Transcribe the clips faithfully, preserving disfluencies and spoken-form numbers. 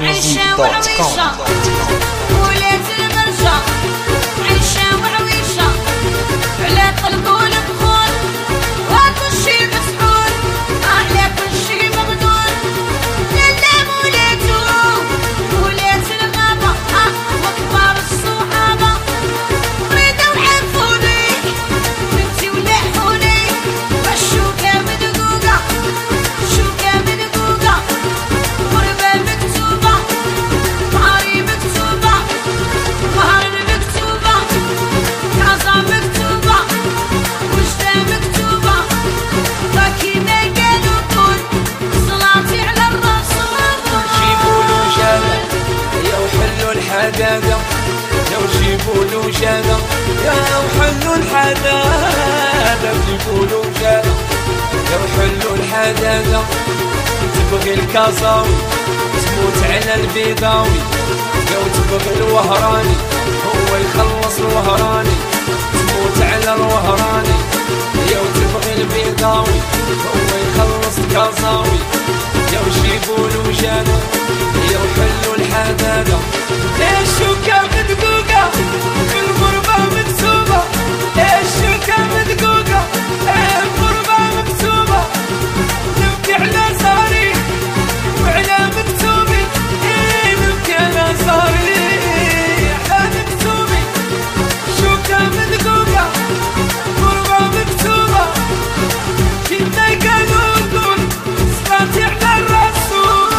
ومزيك دوت كوم. ولات المرجع عيشة وعويشة على قلبه البخور وكل شي مسحور على كل شي مغدور لالا مولاتو ولات الغابة وكبار الصحابة ريدة وحفوني بنتي ولحوني والشوكة مدقوقة الشوكة مدقوقة غربة مكتوبة مهاري مكتوبة مهار مكتوبة كازا مكتوبة وجدة مكتوبة باكي ما قالوا قول صلاتي على الرسول. جيبوا له جانا يا وحلوا الحداقة لو جيبوا له جانا يا وحلوا الحداقة جيبوا له جانا يا وحلوا الحداقة تبغي الكازاوي تموت على البيضاوي لو تبغي الوهراني هو يخلص الوهراني تموت على الوهراني يا تبغي البيضاوي هو يخلص الكازاوي يا وجيبوا له جانا يا وحلوا الحداقة الشوكة مدقوقة في الغربة مكتوبة الشوكة مدقوقة الغربة مكتوبة نبكي على صاري وعلى مكتوبي نبكي على صاري على مكتوبي شوكة مدقوقة غربة مكتوبة كنا قالوا نقول صلاتي على الرسول.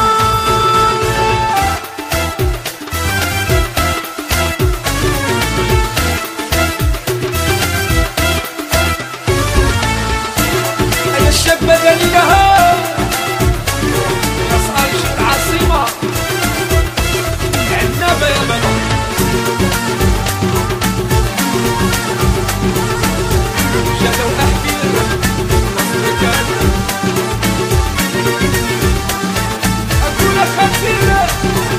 يا الشاب بدلها يصعد العاصمة عندنا بلبلة جدو أحكي أقول خطيرة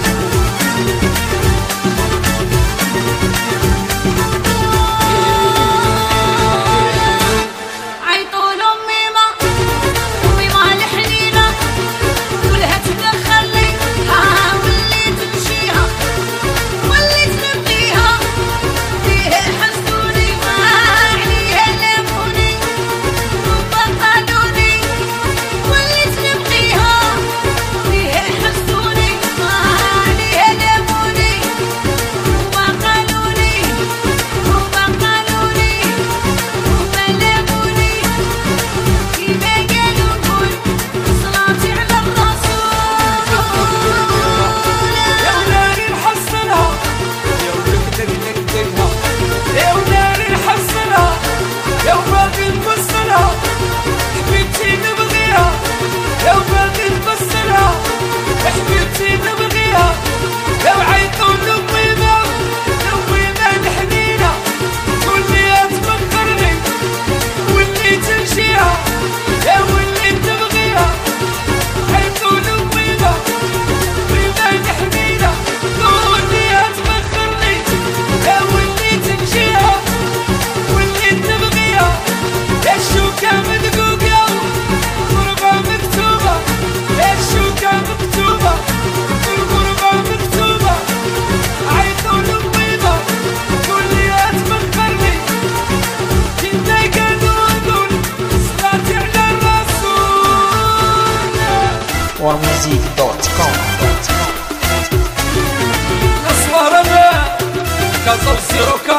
عيطوا لأميمة أميمة الحنينة كلها تدخلي ها وليت تمشيها وليت نبغيها فيها حسوني عليها لاموني وبطلوني وليت نبغيها فيها حسوني عليها لاموني وبطلوني وبطلوني وبلموني كيما قالوا نقول صلاتي على الرسول. يا ولاري نحصلها يا ولك نكدكها يا ولاري نحصلها يا وباقي نبصلها حبيبتي نبغيها يا وباقي نبصلها حبيبتي نبغيها يا وعيطوا لأميمة لأميمة الحنينة واللي تفكرني واللي تمشيها يا واللي تبغيها عيطوا لأميمة أميمة الحنينة واللي تفكرني يا واللي تمشيها واللي تبغيها يا الشوكة مدقوقة غربة مكتوبة يا الشوكة مكتوبة الغربة مكتوبة عيطوا لأميمة واللي تفكرني كنا قالوا نقول صلاتي على الرسول. ومزيك دوت كوم. نصوار ما كازا وزيروكا